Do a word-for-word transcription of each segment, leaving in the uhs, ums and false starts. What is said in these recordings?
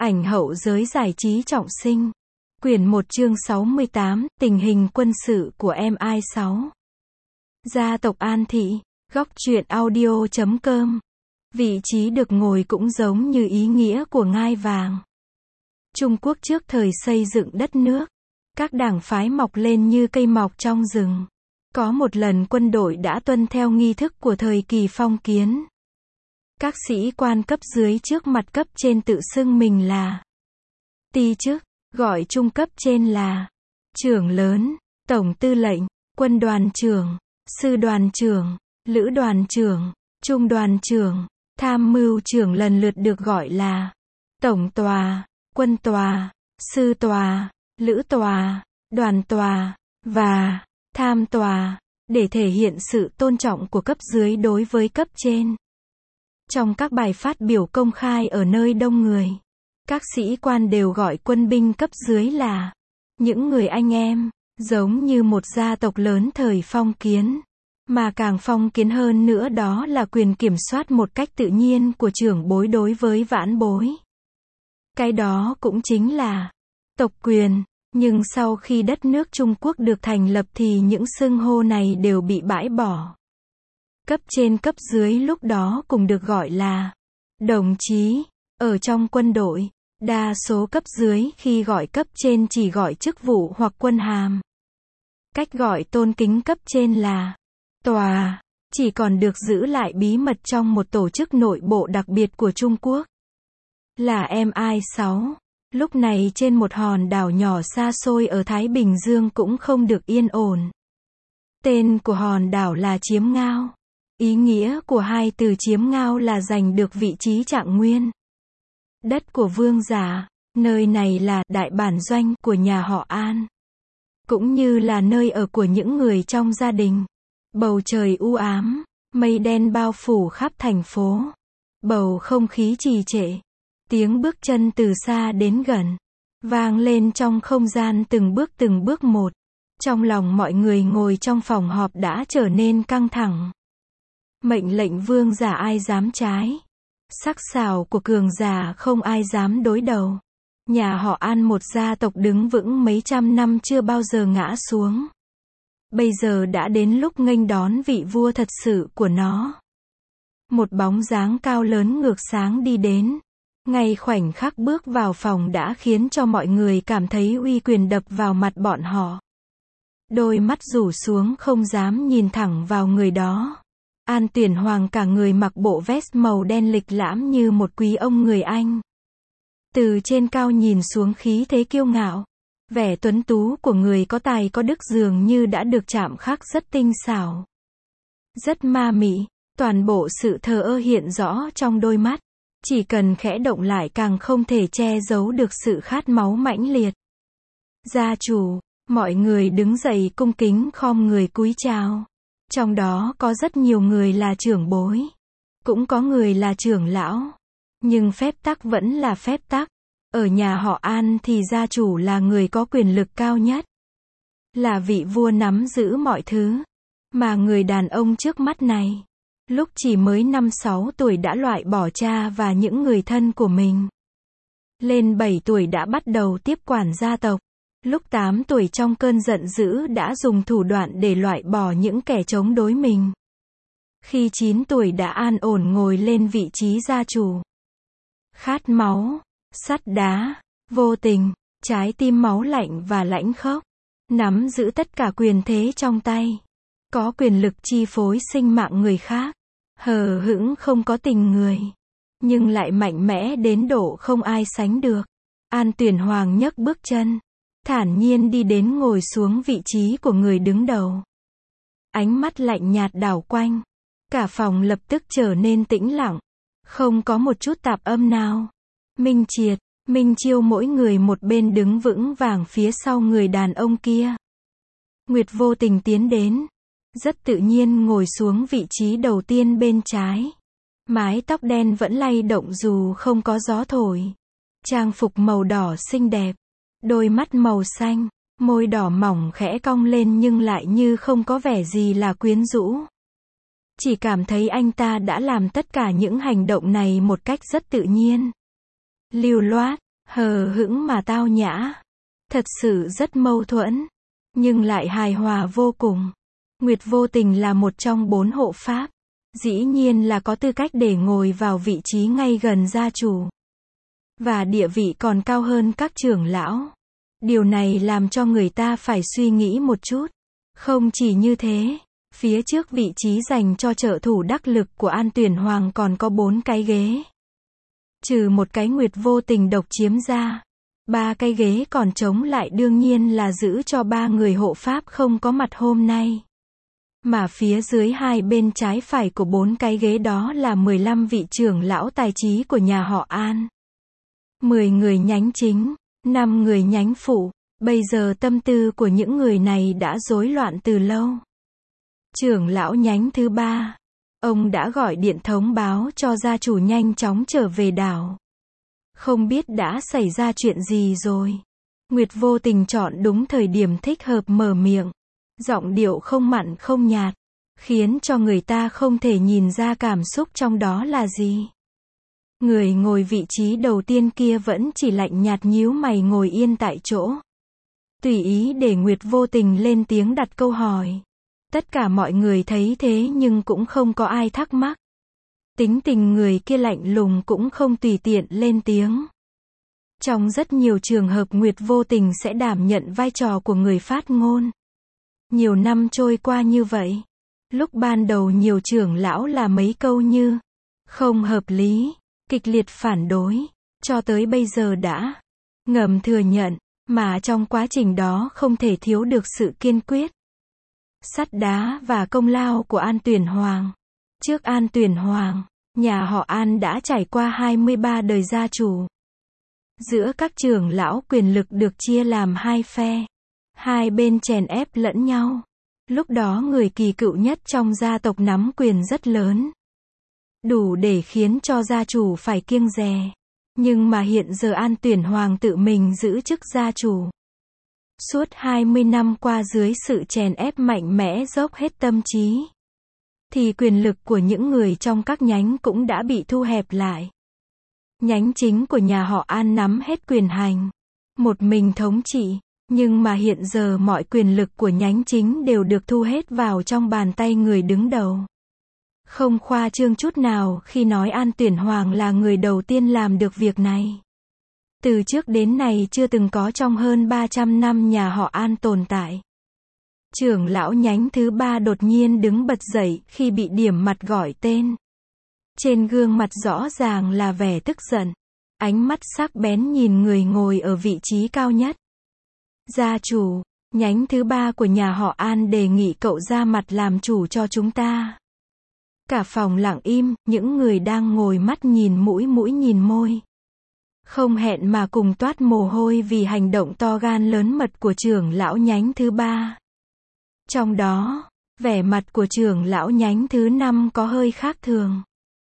Ảnh hậu giới giải trí trọng sinh. Quyển một chương sáu mươi tám, tình hình quân sự của em i sáu. Gia tộc An Thị, góc truyện audio chấm com. Vị trí được ngồi cũng giống như ý nghĩa của ngai vàng. Trung Quốc trước thời xây dựng đất nước, các đảng phái mọc lên như cây mọc trong rừng. Có một lần quân đội đã tuân theo nghi thức của thời kỳ phong kiến. Các sĩ quan cấp dưới trước mặt cấp trên tự xưng mình là ty chức, gọi trung cấp trên là trưởng lớn, tổng tư lệnh, quân đoàn trưởng, sư đoàn trưởng, lữ đoàn trưởng, trung đoàn trưởng, tham mưu trưởng lần lượt được gọi là tổng tòa, quân tòa, sư tòa, lữ tòa, đoàn tòa, và tham tòa, để thể hiện sự tôn trọng của cấp dưới đối với cấp trên. Trong các bài phát biểu công khai ở nơi đông người, các sĩ quan đều gọi quân binh cấp dưới là những người anh em, giống như một gia tộc lớn thời phong kiến. Mà càng phong kiến hơn nữa đó là quyền kiểm soát một cách tự nhiên của trưởng bối đối với vãn bối. Cái đó cũng chính là tộc quyền. Nhưng sau khi đất nước Trung Quốc được thành lập thì những xưng hô này đều bị bãi bỏ. Cấp trên cấp dưới lúc đó cùng được gọi là đồng chí. Ở trong quân đội, đa số cấp dưới khi gọi cấp trên chỉ gọi chức vụ hoặc quân hàm. Cách gọi tôn kính cấp trên là tòa, chỉ còn được giữ lại bí mật trong một tổ chức nội bộ đặc biệt của Trung Quốc. Là em i sáu. Lúc này trên một hòn đảo nhỏ xa xôi ở Thái Bình Dương cũng không được yên ổn. Tên của hòn đảo là Chiếm Ngao. Ý nghĩa của hai từ chiếm ngao là giành được vị trí trạng nguyên. Đất của vương giả, nơi này là đại bản doanh của nhà họ An. Cũng như là nơi ở của những người trong gia đình. Bầu trời u ám, mây đen bao phủ khắp thành phố. Bầu không khí trì trệ. Tiếng bước chân từ xa đến gần, vang lên trong không gian từng bước từng bước một. Trong lòng mọi người ngồi trong phòng họp đã trở nên căng thẳng. Mệnh lệnh vương giả ai dám trái. Sắc sảo của cường giả không ai dám đối đầu. Nhà họ An một gia tộc đứng vững mấy trăm năm chưa bao giờ ngã xuống. Bây giờ đã đến lúc nghênh đón vị vua thật sự của nó. Một bóng dáng cao lớn ngược sáng đi đến. Ngay khoảnh khắc bước vào phòng đã khiến cho mọi người cảm thấy uy quyền đập vào mặt bọn họ. Đôi mắt rủ xuống không dám nhìn thẳng vào người đó. An Tuyển Hoàng cả người mặc bộ vest màu đen lịch lãm như một quý ông người Anh. Từ trên cao nhìn xuống khí thế kiêu ngạo. Vẻ tuấn tú của người có tài có đức dường như đã được chạm khắc rất tinh xảo. Rất ma mị, toàn bộ sự thờ ơ hiện rõ trong đôi mắt. Chỉ cần khẽ động lại càng không thể che giấu được sự khát máu mãnh liệt. Gia chủ, mọi người đứng dậy cung kính khom người cúi chào. Trong đó có rất nhiều người là trưởng bối. Cũng có người là trưởng lão. Nhưng phép tắc vẫn là phép tắc. Ở nhà họ An thì gia chủ là người có quyền lực cao nhất. Là vị vua nắm giữ mọi thứ. Mà người đàn ông trước mắt này, lúc chỉ mới năm sáu tuổi đã loại bỏ cha và những người thân của mình. Lên bảy tuổi đã bắt đầu tiếp quản gia tộc. Lúc tám tuổi trong cơn giận dữ đã dùng thủ đoạn để loại bỏ những kẻ chống đối mình. Khi chín tuổi đã an ổn ngồi lên vị trí gia chủ. Khát máu, sắt đá, vô tình, trái tim máu lạnh và lãnh khốc. Nắm giữ tất cả quyền thế trong tay. Có quyền lực chi phối sinh mạng người khác. Hờ hững không có tình người. Nhưng lại mạnh mẽ đến độ không ai sánh được. An Tuyển Hoàng nhấc bước chân. Thản nhiên đi đến ngồi xuống vị trí của người đứng đầu. Ánh mắt lạnh nhạt đảo quanh. Cả phòng lập tức trở nên tĩnh lặng. Không có một chút tạp âm nào. Minh Triệt, Minh Chiêu mỗi người một bên đứng vững vàng phía sau người đàn ông kia. Nguyệt vô tình tiến đến. Rất tự nhiên ngồi xuống vị trí đầu tiên bên trái. Mái tóc đen vẫn lay động dù không có gió thổi. Trang phục màu đỏ xinh đẹp. Đôi mắt màu xanh, môi đỏ mỏng khẽ cong lên nhưng lại như không có vẻ gì là quyến rũ. Chỉ cảm thấy anh ta đã làm tất cả những hành động này một cách rất tự nhiên. Lưu loát, Hờ hững mà tao nhã. Thật sự rất mâu thuẫn, nhưng lại hài hòa vô cùng. Nguyệt vô tình là một trong bốn hộ pháp. Dĩ nhiên là có tư cách để ngồi vào vị trí ngay gần gia chủ. Và địa vị còn cao hơn các trưởng lão. Điều này làm cho người ta phải suy nghĩ một chút. Không chỉ như thế, phía trước vị trí dành cho trợ thủ đắc lực của An Tuyển Hoàng còn có bốn cái ghế. Trừ một cái Nguyệt vô tình độc chiếm ra, ba cái ghế còn trống lại đương nhiên là giữ cho ba người hộ pháp không có mặt hôm nay. Mà phía dưới hai bên trái phải của bốn cái ghế đó là mười lăm vị trưởng lão tài trí của nhà họ An. mười người nhánh chính, năm người nhánh phụ. Bây giờ tâm tư của những người này đã rối loạn từ lâu. Trưởng lão nhánh thứ ba, ông đã gọi điện thông báo cho gia chủ nhanh chóng trở về đảo. Không biết đã xảy ra chuyện gì rồi. Nguyệt vô tình chọn đúng thời điểm thích hợp mở miệng. Giọng điệu không mặn không nhạt, khiến cho người ta không thể nhìn ra cảm xúc trong đó là gì. Người ngồi vị trí đầu tiên kia vẫn chỉ lạnh nhạt nhíu mày ngồi yên tại chỗ. Tùy ý để Nguyệt vô tình lên tiếng đặt câu hỏi. Tất cả mọi người thấy thế nhưng cũng không có ai thắc mắc. Tính tình người kia lạnh lùng cũng không tùy tiện lên tiếng. Trong rất nhiều trường hợp Nguyệt vô tình sẽ đảm nhận vai trò của người phát ngôn. Nhiều năm trôi qua như vậy. Lúc ban đầu nhiều trưởng lão là mấy câu như không hợp lý, kịch liệt phản đối, cho tới bây giờ đã ngầm thừa nhận, mà trong quá trình đó không thể thiếu được sự kiên quyết, sắt đá và công lao của An Tuyển Hoàng. Trước An Tuyển Hoàng, nhà họ An đã trải qua hai mươi ba đời gia chủ. Giữa các trưởng lão quyền lực được chia làm hai phe. Hai bên chèn ép lẫn nhau. Lúc đó người kỳ cựu nhất trong gia tộc nắm quyền rất lớn. Đủ để khiến cho gia chủ phải kiêng dè. Nhưng mà hiện giờ An Tuyển Hoàng tự mình giữ chức gia chủ. Suốt hai mươi năm qua dưới sự chèn ép mạnh mẽ dốc hết tâm trí, thì quyền lực của những người trong các nhánh cũng đã bị thu hẹp lại. Nhánh chính của nhà họ An nắm hết quyền hành, một mình thống trị. Nhưng mà hiện giờ mọi quyền lực của nhánh chính đều được thu hết vào trong bàn tay người đứng đầu. Không khoa trương chút nào khi nói An Tuyển Hoàng là người đầu tiên làm được việc này. Từ trước đến nay chưa từng có trong hơn ba trăm năm nhà họ An tồn tại. Trưởng lão nhánh thứ ba đột nhiên đứng bật dậy khi bị điểm mặt gọi tên. Trên gương mặt rõ ràng là vẻ tức giận. Ánh mắt sắc bén nhìn người ngồi ở vị trí cao nhất. Gia chủ, nhánh thứ ba của nhà họ An đề nghị cậu ra mặt làm chủ cho chúng ta. Cả phòng lặng im, những người đang ngồi mắt nhìn mũi mũi nhìn môi. Không hẹn mà cùng toát mồ hôi vì hành động to gan lớn mật của trưởng lão nhánh thứ ba. Trong đó, vẻ mặt của trưởng lão nhánh thứ năm có hơi khác thường.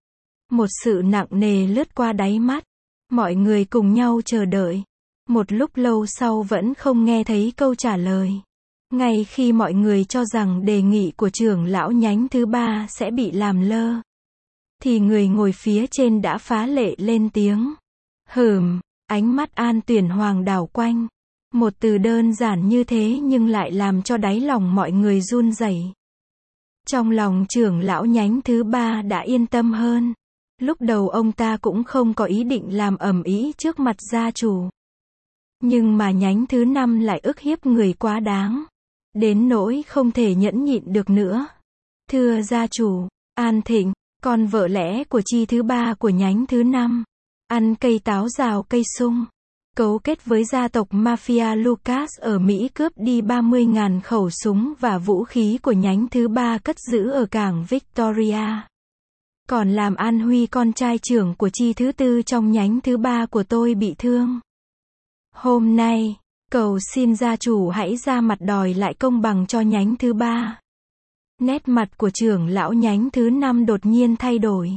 Một sự nặng nề lướt qua đáy mắt. Mọi người cùng nhau chờ đợi. Một lúc lâu sau vẫn không nghe thấy câu trả lời. Ngay khi mọi người cho rằng đề nghị của trưởng lão nhánh thứ ba sẽ bị làm lơ, thì người ngồi phía trên đã phá lệ lên tiếng. Hừm, ánh mắt An Tuyển Hoàng đảo quanh. Một từ đơn giản như thế nhưng lại làm cho đáy lòng mọi người run rẩy. Trong lòng trưởng lão nhánh thứ ba đã yên tâm hơn. Lúc đầu ông ta cũng không có ý định làm ầm ĩ trước mặt gia chủ. Nhưng mà nhánh thứ năm lại ức hiếp người quá đáng. Đến nỗi không thể nhẫn nhịn được nữa. Thưa gia chủ, An Thịnh, con vợ lẽ của chi thứ ba của nhánh thứ năm. Ăn cây táo rào cây sung. Cấu kết với gia tộc Mafia Lucas ở Mỹ cướp đi ba mươi nghìn khẩu súng và vũ khí của nhánh thứ ba cất giữ ở cảng Victoria. Còn làm An Huy con trai trưởng của chi thứ tư trong nhánh thứ ba của tôi bị thương. Hôm nay, cầu xin gia chủ hãy ra mặt đòi lại công bằng cho nhánh thứ ba. Nét mặt của trưởng lão nhánh thứ năm đột nhiên thay đổi.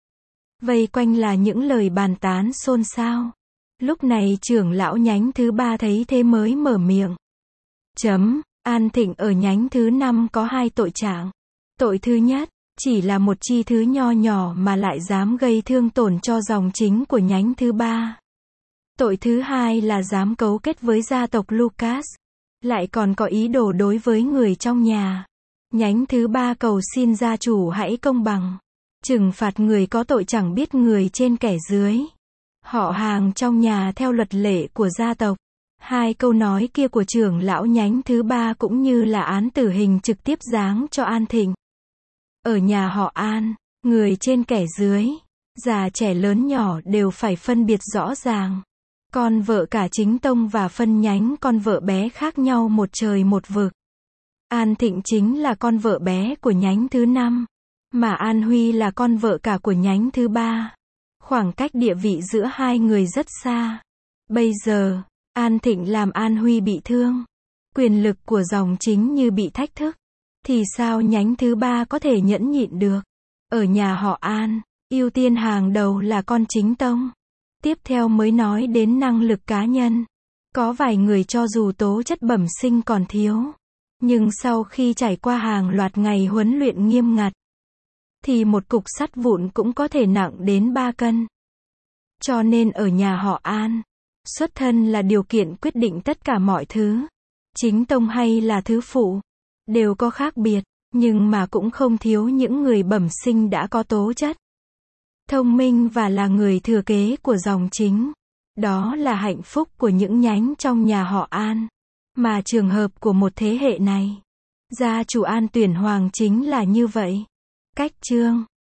Vây quanh là những lời bàn tán xôn xao. Lúc này trưởng lão nhánh thứ ba thấy thế mới mở miệng. Chấm, An Thịnh ở nhánh thứ năm có hai tội trạng. Tội thứ nhất, chỉ là một chi thứ nho nhỏ mà lại dám gây thương tổn cho dòng chính của nhánh thứ ba. Tội thứ hai là dám cấu kết với gia tộc Lucas, lại còn có ý đồ đối với người trong nhà. Nhánh thứ ba cầu xin gia chủ hãy công bằng, trừng phạt người có tội chẳng biết người trên kẻ dưới. Họ hàng trong nhà theo luật lệ của gia tộc. Hai câu nói kia của trưởng lão nhánh thứ ba cũng như là án tử hình trực tiếp giáng cho An Thịnh. Ở nhà họ An, người trên kẻ dưới, già trẻ lớn nhỏ đều phải phân biệt rõ ràng. Con vợ cả chính tông và phân nhánh con vợ bé khác nhau một trời một vực. An Thịnh chính là con vợ bé của nhánh thứ năm, mà An Huy là con vợ cả của nhánh thứ ba. Khoảng cách địa vị giữa hai người rất xa. Bây giờ, An Thịnh làm An Huy bị thương, quyền lực của dòng chính như bị thách thức, thì sao nhánh thứ ba có thể nhẫn nhịn được? Ở nhà họ An, ưu tiên hàng đầu là con chính tông. Tiếp theo mới nói đến năng lực cá nhân. Có vài người cho dù tố chất bẩm sinh còn thiếu, nhưng sau khi trải qua hàng loạt ngày huấn luyện nghiêm ngặt, thì một cục sắt vụn cũng có thể nặng đến ba cân. Cho nên ở nhà họ An, xuất thân là điều kiện quyết định tất cả mọi thứ. Chính tông hay là thứ phụ, đều có khác biệt, nhưng mà cũng không thiếu những người bẩm sinh đã có tố chất, thông minh và là người thừa kế của dòng chính. Đó là hạnh phúc của những nhánh trong nhà họ An. Mà trường hợp của một thế hệ này, gia chủ An tuyển hoàng chính là như vậy. Cách chương